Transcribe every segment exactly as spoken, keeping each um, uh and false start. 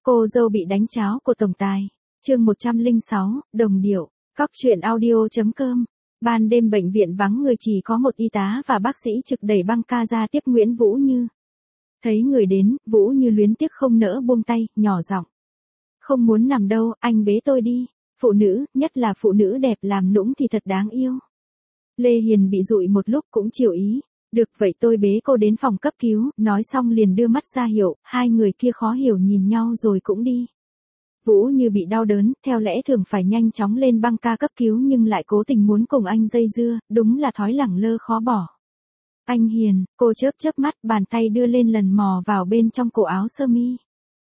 Cô dâu bị đánh cháo của tổng tài. Chương một trăm lẻ sáu, đồng điệu. Cóc truyện audio chấm com. Ban đêm bệnh viện vắng người, chỉ có một y tá và bác sĩ trực đẩy băng ca ra tiếp Nguyễn Vũ Như. Thấy người đến, Vũ Như luyến tiếc không nỡ buông tay, nhỏ giọng. Không muốn nằm đâu, anh bế tôi đi. Phụ nữ, nhất là phụ nữ đẹp làm nũng thì thật đáng yêu. Lê Hiền bị dụi một lúc cũng chiều ý. Được vậy tôi bế cô đến phòng cấp cứu, nói xong liền đưa mắt ra hiệu, hai người kia khó hiểu nhìn nhau rồi cũng đi. Vũ Như bị đau đớn, theo lẽ thường phải nhanh chóng lên băng ca cấp cứu nhưng lại cố tình muốn cùng anh dây dưa, đúng là thói lẳng lơ khó bỏ. Anh Hiền, cô chớp chớp mắt, bàn tay đưa lên lần mò vào bên trong cổ áo sơ mi.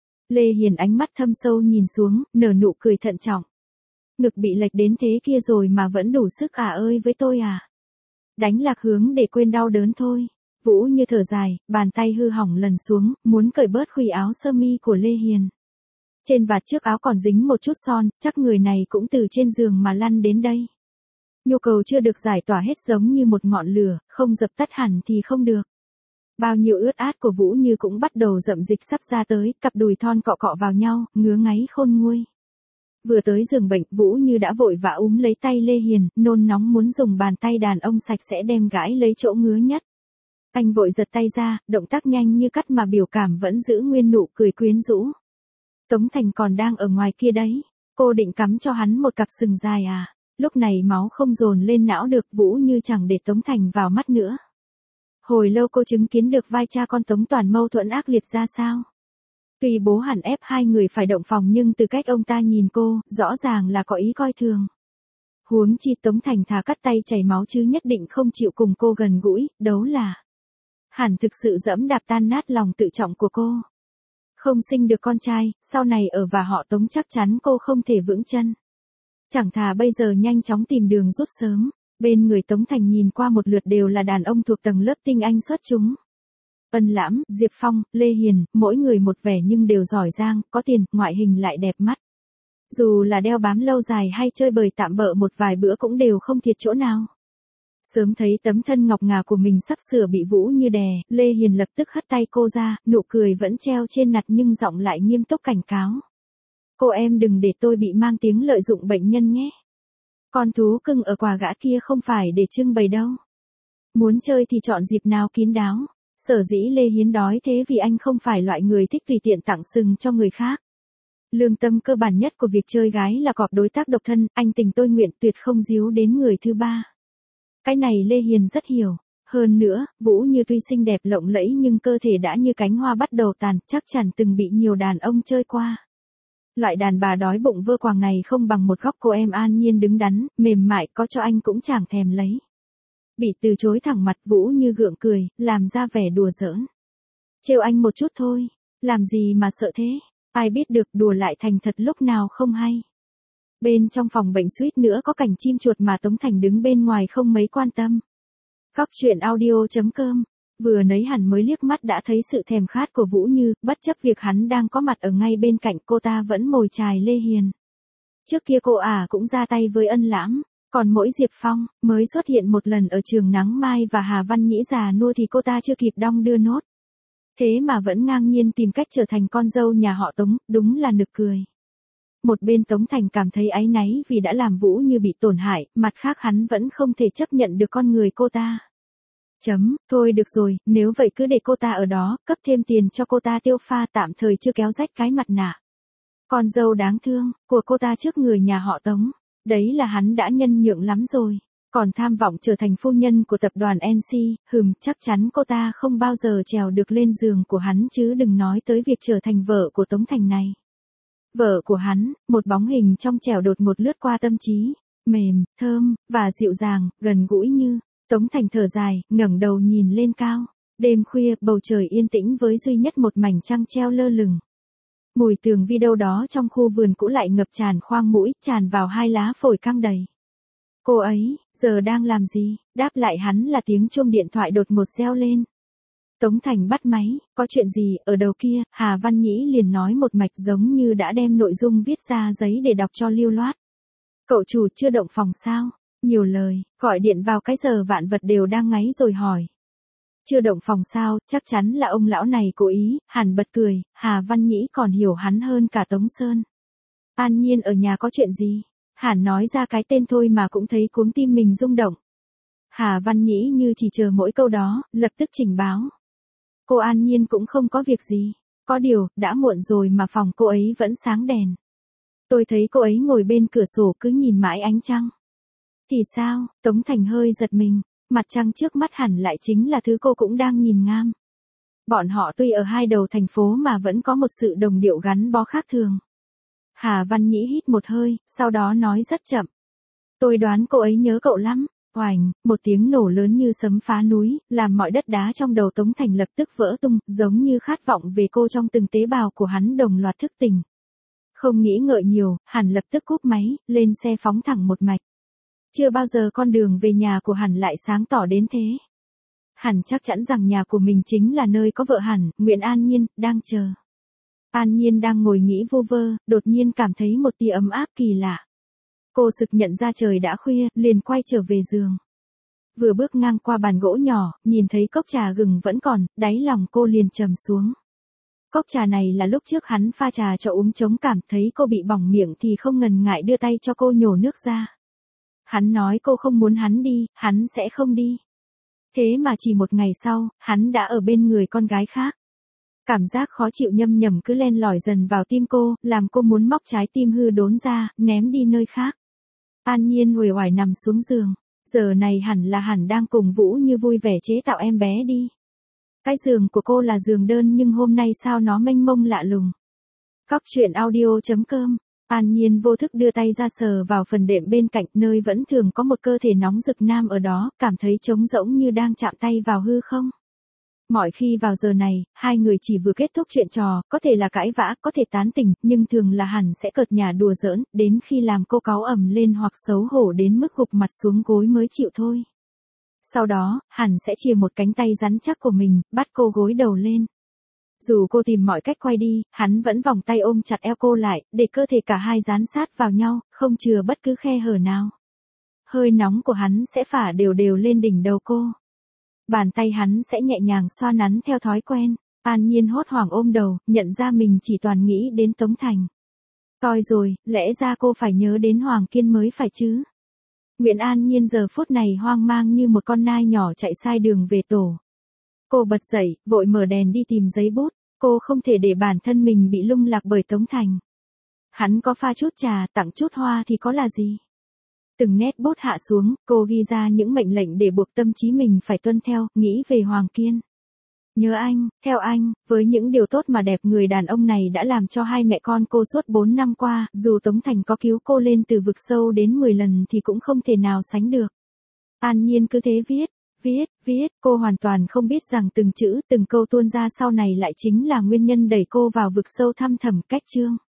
Lê Hiền ánh mắt thâm sâu nhìn xuống, nở nụ cười thận trọng. Ngực bị lệch đến thế kia rồi mà vẫn đủ sức à ơi với tôi à. Đánh lạc hướng để quên đau đớn thôi. Vũ Như thở dài, bàn tay hư hỏng lần xuống, muốn cởi bớt khuy áo sơ mi của Lê Hiền. Trên vạt trước áo còn dính một chút son, chắc người này cũng từ trên giường mà lăn đến đây. Nhu cầu chưa được giải tỏa hết, giống như một ngọn lửa, không dập tắt hẳn thì không được. Bao nhiêu ướt át của Vũ Như cũng bắt đầu rậm dịch sắp ra tới, cặp đùi thon cọ cọ vào nhau, ngứa ngáy khôn nguôi. Vừa tới giường bệnh, Vũ Như đã vội vã úm lấy tay Lê Hiền, nôn nóng muốn dùng bàn tay đàn ông sạch sẽ đem gãi lấy chỗ ngứa nhất. Anh vội giật tay ra, động tác nhanh như cắt mà biểu cảm vẫn giữ nguyên nụ cười quyến rũ. Tống Thành còn đang ở ngoài kia đấy. Cô định cắm cho hắn một cặp sừng dài à? Lúc này máu không dồn lên não được, Vũ Như chẳng để Tống Thành vào mắt nữa. Hồi lâu cô chứng kiến được vai cha con Tống Toàn mâu thuẫn ác liệt ra sao. Tuy bố hẳn ép hai người phải động phòng nhưng từ cách ông ta nhìn cô, rõ ràng là có ý coi thường. Huống chi Tống Thành thà cắt tay chảy máu chứ nhất định không chịu cùng cô gần gũi, đấu là. Hẳn thực sự dẫm đạp tan nát lòng tự trọng của cô. Không sinh được con trai, sau này ở và họ Tống chắc chắn cô không thể vững chân. Chẳng thà bây giờ nhanh chóng tìm đường rút sớm. Bên người Tống Thành nhìn qua một lượt đều là đàn ông thuộc tầng lớp tinh anh xuất chúng. Ân Lãm, Diệp Phong, Lê Hiền, mỗi người một vẻ nhưng đều giỏi giang, có tiền, ngoại hình lại đẹp mắt. Dù là đeo bám lâu dài hay chơi bời tạm bợ một vài bữa cũng đều không thiệt chỗ nào. Sớm thấy tấm thân ngọc ngà của mình sắp sửa bị Vũ Như đè, Lê Hiền lập tức hất tay cô ra, nụ cười vẫn treo trên mặt nhưng giọng lại nghiêm túc cảnh cáo. Cô em đừng để tôi bị mang tiếng lợi dụng bệnh nhân nhé. Con thú cưng ở quà gã kia không phải để trưng bày đâu. Muốn chơi thì chọn dịp nào kín đáo. Sở dĩ Lê Hiến đói thế vì anh không phải loại người thích tùy tiện tặng sừng cho người khác. Lương tâm cơ bản nhất của việc chơi gái là cọp đối tác độc thân, anh tình tôi nguyện tuyệt không díu đến người thứ ba. Cái này Lê Hiền rất hiểu. Hơn nữa, Vũ Như tuy xinh đẹp lộng lẫy nhưng cơ thể đã như cánh hoa bắt đầu tàn, chắc chắn từng bị nhiều đàn ông chơi qua. Loại đàn bà đói bụng vơ quàng này không bằng một góc cô em an nhiên đứng đắn, mềm mại, có cho anh cũng chẳng thèm lấy. Bị từ chối thẳng mặt, Vũ Như gượng cười, làm ra vẻ đùa giỡn. Trêu anh một chút thôi, làm gì mà sợ thế, ai biết được đùa lại thành thật lúc nào không hay. Bên trong phòng bệnh suýt nữa có cảnh chim chuột mà Tống Thành đứng bên ngoài không mấy quan tâm. Cóc truyện audio chấm com. Vừa nấy hẳn mới liếc mắt đã thấy sự thèm khát của Vũ Như, bất chấp việc hắn đang có mặt ở ngay bên cạnh, cô ta vẫn mồi chài Lê Hiền. Trước kia cô ả à cũng ra tay với Ân Lãm, còn mỗi Diệp Phong mới xuất hiện một lần ở Trường Nắng Mai và Hà Văn Nhĩ già nua thì cô ta chưa kịp đong đưa nốt. Thế mà vẫn ngang nhiên tìm cách trở thành con dâu nhà họ Tống, đúng là nực cười. Một bên Tống Thành cảm thấy áy náy vì đã làm Vũ Như bị tổn hại, mặt khác hắn vẫn không thể chấp nhận được con người cô ta. Chấm, thôi được rồi, nếu vậy cứ để cô ta ở đó, cấp thêm tiền cho cô ta tiêu pha tạm thời chưa kéo rách cái mặt nạ. Con dâu đáng thương, của cô ta trước người nhà họ Tống, đấy là hắn đã nhân nhượng lắm rồi. Còn tham vọng trở thành phu nhân của tập đoàn en xê, hừm, chắc chắn cô ta không bao giờ trèo được lên giường của hắn chứ đừng nói tới việc trở thành vợ của Tống Thành này. Vợ của hắn, một bóng hình trong trẻo đột một lướt qua tâm trí, mềm, thơm, và dịu dàng, gần gũi như. Tống Thành thở dài, ngẩng đầu nhìn lên cao. Đêm khuya, bầu trời yên tĩnh với duy nhất một mảnh trăng treo lơ lửng. Mùi tường vi đâu đó trong khu vườn cũ lại ngập tràn khoang mũi, tràn vào hai lá phổi căng đầy. Cô ấy, giờ đang làm gì? Đáp lại hắn là tiếng chuông điện thoại đột ngột reo lên. Tống Thành bắt máy, có chuyện gì, ở đầu kia, Hà Văn Nhĩ liền nói một mạch giống như đã đem nội dung viết ra giấy để đọc cho lưu loát. Cậu chủ chưa động phòng sao? Nhiều lời, gọi điện vào cái giờ vạn vật đều đang ngáy rồi hỏi. Chưa động phòng sao, chắc chắn là ông lão này cố ý, Hàn bật cười, Hà Văn Nhĩ còn hiểu hắn hơn cả Tống Sơn. An Nhiên ở nhà có chuyện gì? Hàn nói ra cái tên thôi mà cũng thấy cuống tim mình rung động. Hà Văn Nhĩ như chỉ chờ mỗi câu đó, lập tức trình báo. Cô An Nhiên cũng không có việc gì. Có điều, đã muộn rồi mà phòng cô ấy vẫn sáng đèn. Tôi thấy cô ấy ngồi bên cửa sổ cứ nhìn mãi ánh trăng. Thì sao? Tống Thành hơi giật mình. Mặt trăng trước mắt hẳn lại chính là thứ cô cũng đang nhìn ngam. Bọn họ tuy ở hai đầu thành phố mà vẫn có một sự đồng điệu gắn bó khác thường. Hà Văn Nhĩ hít một hơi, sau đó nói rất chậm. Tôi đoán cô ấy nhớ cậu lắm. Oành, một tiếng nổ lớn như sấm phá núi, làm mọi đất đá trong đầu Tống Thành lập tức vỡ tung, giống như khát vọng về cô trong từng tế bào của hắn đồng loạt thức tỉnh. Không nghĩ ngợi nhiều, hắn lập tức cúp máy, lên xe phóng thẳng một mạch. Chưa bao giờ con đường về nhà của hắn lại sáng tỏ đến thế. Hắn chắc chắn rằng nhà của mình chính là nơi có vợ hắn, Nguyễn An Nhiên, đang chờ. An Nhiên đang ngồi nghĩ vu vơ, đột nhiên cảm thấy một tia ấm áp kỳ lạ. Cô sực nhận ra trời đã khuya, liền quay trở về giường. Vừa bước ngang qua bàn gỗ nhỏ, nhìn thấy cốc trà gừng vẫn còn, đáy lòng cô liền trầm xuống. Cốc trà này là lúc trước hắn pha trà cho uống chống cảm, thấy cô bị bỏng miệng thì không ngần ngại đưa tay cho cô nhổ nước ra. Hắn nói cô không muốn hắn đi, hắn sẽ không đi. Thế mà chỉ một ngày sau, hắn đã ở bên người con gái khác. Cảm giác khó chịu nhâm nhầm cứ len lỏi dần vào tim cô, làm cô muốn móc trái tim hư đốn ra, ném đi nơi khác. An Nhiên uể oải nằm xuống giường. Giờ này hẳn là hẳn đang cùng Vũ Như vui vẻ chế tạo em bé đi. Cái giường của cô là giường đơn nhưng hôm nay sao nó mênh mông lạ lùng. Cóc truyện audio chấm com. An Nhiên vô thức đưa tay ra sờ vào phần đệm bên cạnh, nơi vẫn thường có một cơ thể nóng rực nam ở đó, cảm thấy trống rỗng như đang chạm tay vào hư không. Mọi khi vào giờ này, hai người chỉ vừa kết thúc chuyện trò, có thể là cãi vã, có thể tán tỉnh, nhưng thường là hẳn sẽ cợt nhả đùa giỡn, đến khi làm cô cáu ầm lên hoặc xấu hổ đến mức gục mặt xuống gối mới chịu thôi. Sau đó, hẳn sẽ chìa một cánh tay rắn chắc của mình, bắt cô gối đầu lên. Dù cô tìm mọi cách quay đi, hắn vẫn vòng tay ôm chặt eo cô lại, để cơ thể cả hai dán sát vào nhau, không chừa bất cứ khe hở nào. Hơi nóng của hắn sẽ phả đều đều lên đỉnh đầu cô. Bàn tay hắn sẽ nhẹ nhàng xoa nắn theo thói quen. An Nhiên hốt hoảng ôm đầu, nhận ra mình chỉ toàn nghĩ đến Tống Thành. Coi rồi, lẽ ra cô phải nhớ đến Hoàng Kiên mới phải chứ. Nguyễn An Nhiên giờ phút này hoang mang như một con nai nhỏ chạy sai đường về tổ. Cô bật dậy, vội mở đèn đi tìm giấy bút. Cô không thể để bản thân mình bị lung lạc bởi Tống Thành. Hắn có pha chút trà, tặng chút hoa thì có là gì. Từng nét bút hạ xuống, cô ghi ra những mệnh lệnh để buộc tâm trí mình phải tuân theo, nghĩ về Hoàng Kiên. Nhớ anh, theo anh, với những điều tốt mà đẹp người đàn ông này đã làm cho hai mẹ con cô suốt bốn năm qua, dù Tống Thành có cứu cô lên từ vực sâu đến mười lần thì cũng không thể nào sánh được. An Nhiên cứ thế viết, viết, viết, cô hoàn toàn không biết rằng từng chữ, từng câu tuôn ra sau này lại chính là nguyên nhân đẩy cô vào vực sâu thăm thẳm cách chương.